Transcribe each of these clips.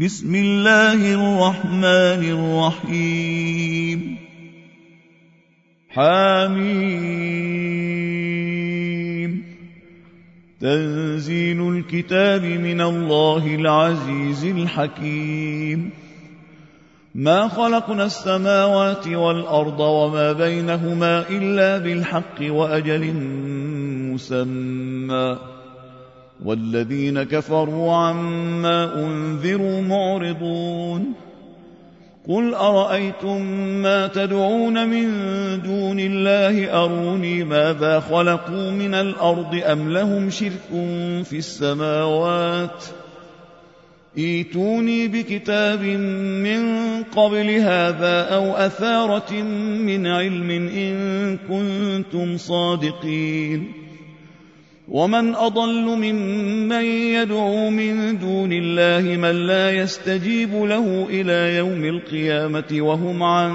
بسم الله الرحمن الرحيم حميم تنزيل الكتاب من الله العزيز الحكيم ما خلقنا السماوات والأرض وما بينهما إلا بالحق وأجل مسمى والذين كفروا عما أنذروا معرضون قل أرأيتم ما تدعون من دون الله أروني ماذا خلقوا من الأرض أم لهم شرك في السماوات ائتوني بكتاب من قبل هذا أو أثارة من علم إن كنتم صادقين ومن أضل ممن يدعو من دون الله من لا يستجيب له إلى يوم القيامة وهم عن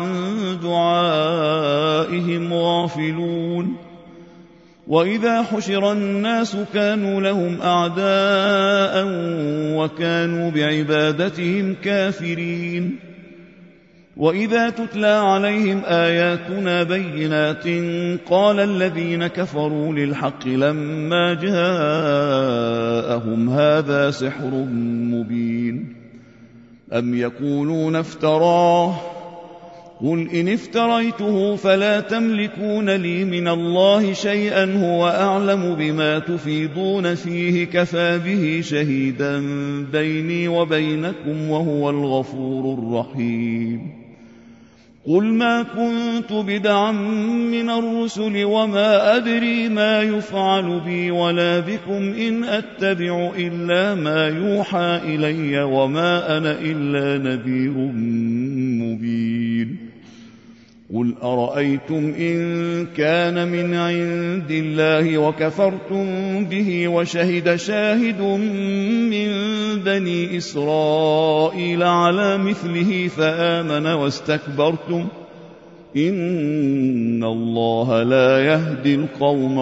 دعائهم غافلون وإذا حشر الناس كانوا لهم أعداء وكانوا بعبادتهم كافرين وإذا تتلى عليهم آياتنا بينات قال الذين كفروا للحق لما جاءهم هذا سحر مبين أم يقولون افتراه قل إن افتريته فلا تملكون لي من الله شيئا هو أعلم بما تفيضون فيه كفى به شهيدا بيني وبينكم وهو الغفور الرحيم قل ما كنت بدعا من الرسل وما أدري ما يفعل بي ولا بكم إن أتبع إلا ما يوحى إلي وما أنا إلا نذير مبين قل أرأيتم إن كان من عند الله وكفرتم به وشهد شاهد من بني إسرائيل على مثله فآمن واستكبرتم إن الله لا يهدي القوم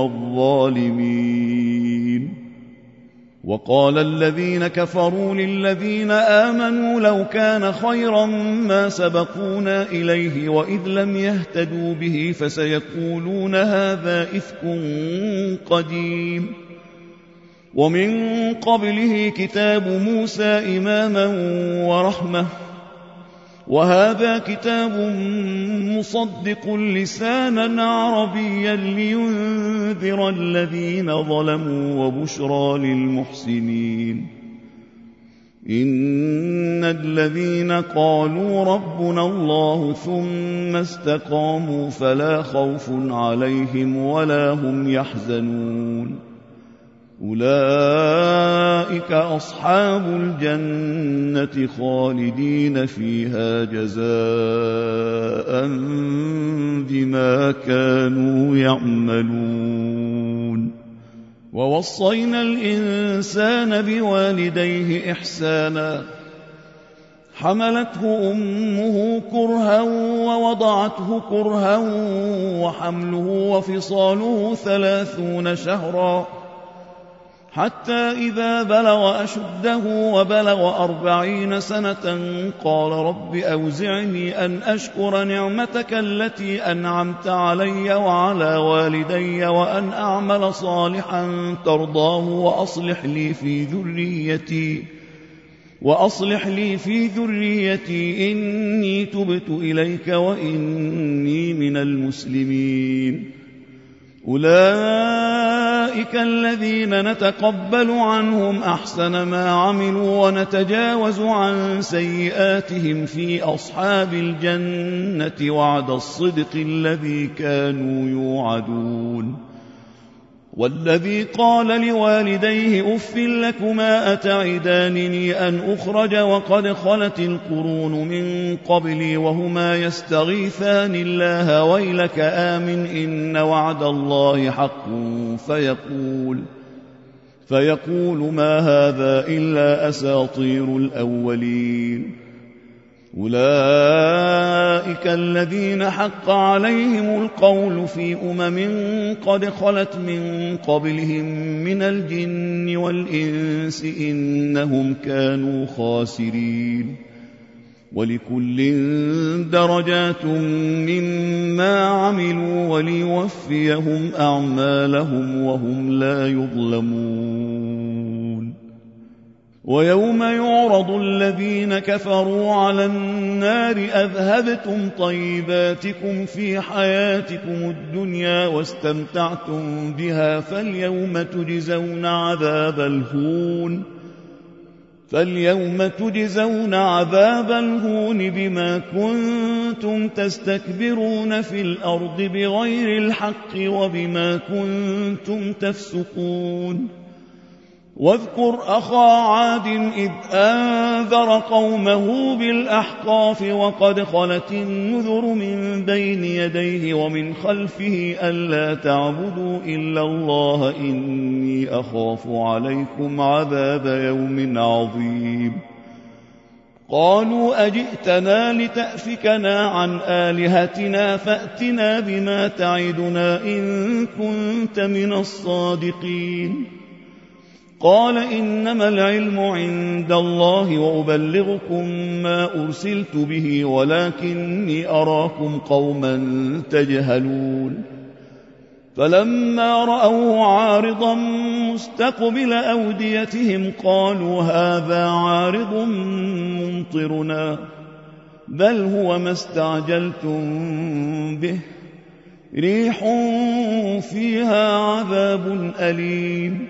الظالمين وقال الذين كفروا للذين آمنوا لو كان خيرا ما سبقونا إليه وإذ لم يهتدوا به فسيقولون هذا إفك قديم ومن قبله كتاب موسى إماما ورحمة وهذا كتاب مصدق لسانا عربيا لينذر الذين ظلموا وبشرى للمحسنين إن الذين قالوا ربنا الله ثم استقاموا فلا خوف عليهم ولا هم يحزنون أولئك أصحاب الجنة خالدين فيها جزاء بما كانوا يعملون ووصينا الإنسان بوالديه إحسانا حملته أمه كرها ووضعته كرها وحمله وفصاله 30 شهرا حتى إذا بلغ أشده وبلغ 40 سنة قال رب أوزعني أن أشكر نعمتك التي أنعمت علي وعلى والدي وأن أعمل صالحا ترضاه وأصلح لي في ذريتي إني تبت إليك وإني من المسلمين أولئك الذين نتقبل عنهم أحسن ما عملوا ونتجاوز عن سيئاتهم في أصحاب الجنة وعد الصدق الذي كانوا يوعدون والذي قال لوالديه أف لكما أتعدانني أن أخرج وقد خلت القرون من قبلي وهما يستغيثان الله ويلك آمن إن وعد الله حق فيقول ما هذا إلا أساطير الأولين أولئك الذين حق عليهم القول في قد خلت من قبلهم من الجن والإنس إنهم كانوا خاسرين ولكل درجات مما عملوا وليوفيهم أعمالهم وهم لا يظلمون ويوم يعرض الذين كفروا على النار أذهبتم طيباتكم في حياتكم الدنيا واستمتعتم بها فاليوم تجزون عذاب الهون بما كنتم تستكبرون في الأرض بغير الحق وبما كنتم تفسقون واذكر أخا عاد إذ أنذر قومه بالأحقاف وقد خلت النذر من بين يديه ومن خلفه ألا تعبدوا إلا الله إني أخاف عليكم عذاب يوم عظيم قالوا أجئتنا لتأفكنا عن آلهتنا فأتنا بما تعدنا إن كنت من الصادقين قال إنما العلم عند الله وأبلغكم ما أرسلت به ولكني أراكم قوما تجهلون فلما رأوه عارضا مستقبل أوديتهم قالوا هذا عارض ممطرنا بل هو ما استعجلتم به ريح فيها عذاب أليم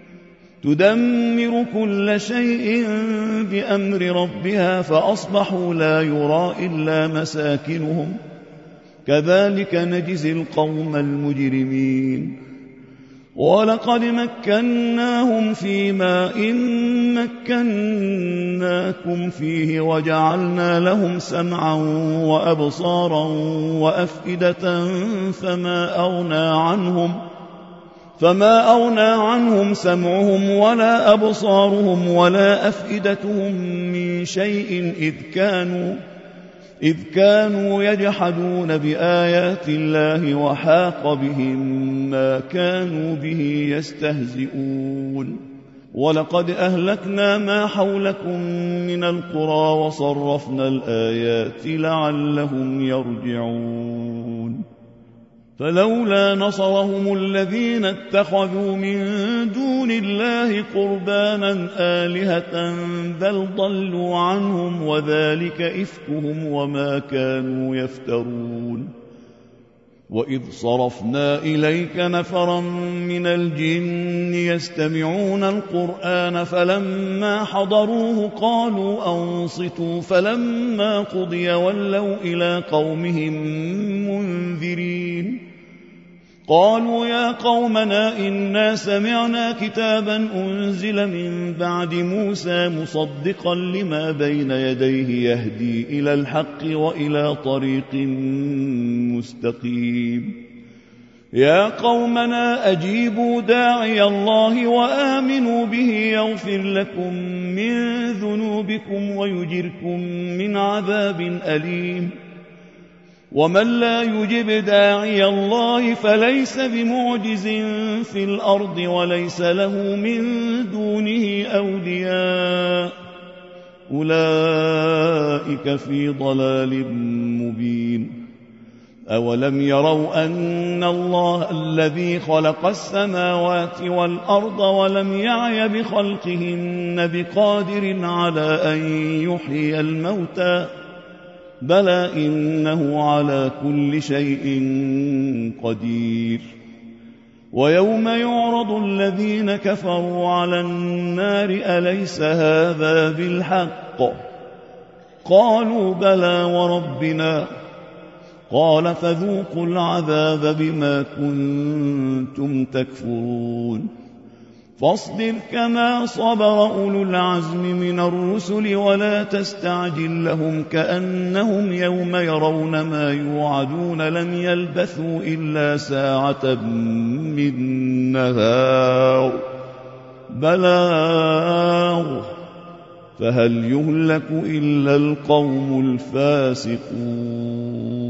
تدمر كل شيء بأمر ربها فأصبحوا لا يرى إلا مساكنهم كذلك نجزي القوم المجرمين ولقد مكناهم في ماء مكناكم فيه وجعلنا لهم سمعا وأبصارا وأفئدة فما أغنى عنهم سمعهم ولا أبصارهم ولا أفئدتهم من شيء إذ كانوا يجحدون بآيات الله وحاق بهم ما كانوا به يستهزئون ولقد أهلكنا ما حولكم من القرى وصرفنا الآيات لعلهم يرجعون فلولا نصرهم الذين اتخذوا من دون الله قربانا آلهة بل ضلوا عنهم وذلك إفكهم وما كانوا يفترون وإذ صرفنا إليك نفرا من الجن يستمعون القرآن فلما حضروه قالوا أنصتوا فلما قضي ولوا إلى قومهم منذرين قالوا يا قومنا إنا سمعنا كتابا أنزل من بعد موسى مصدقا لما بين يديه يهدي إلى الحق وإلى طريق مستقيم يا قومنا أجيبوا داعي الله وآمنوا به يغفر لكم من ذنوبكم ويجركم من عذاب أليم ومن لا يجب داعي الله فليس بمعجز في الأرض وليس له من دونه أولياء أولئك في ضلال مبين أولم يروا أن الله الذي خلق السماوات والأرض ولم يعي بخلقهن بقادر على أن يحيي الموتى بلى إنه على كل شيء قدير ويوم يعرض الذين كفروا على النار أليس هذا بالحق قالوا بلى وربنا قال فذوقوا العذاب بما كنتم تكفرون فاصبر كما صبر أولو العزم من الرسل ولا تستعجل لهم كأنهم يوم يرون ما يوعدون لم يلبثوا إلا ساعة من نهار بلاغ فهل يهلك إلا القوم الفاسقون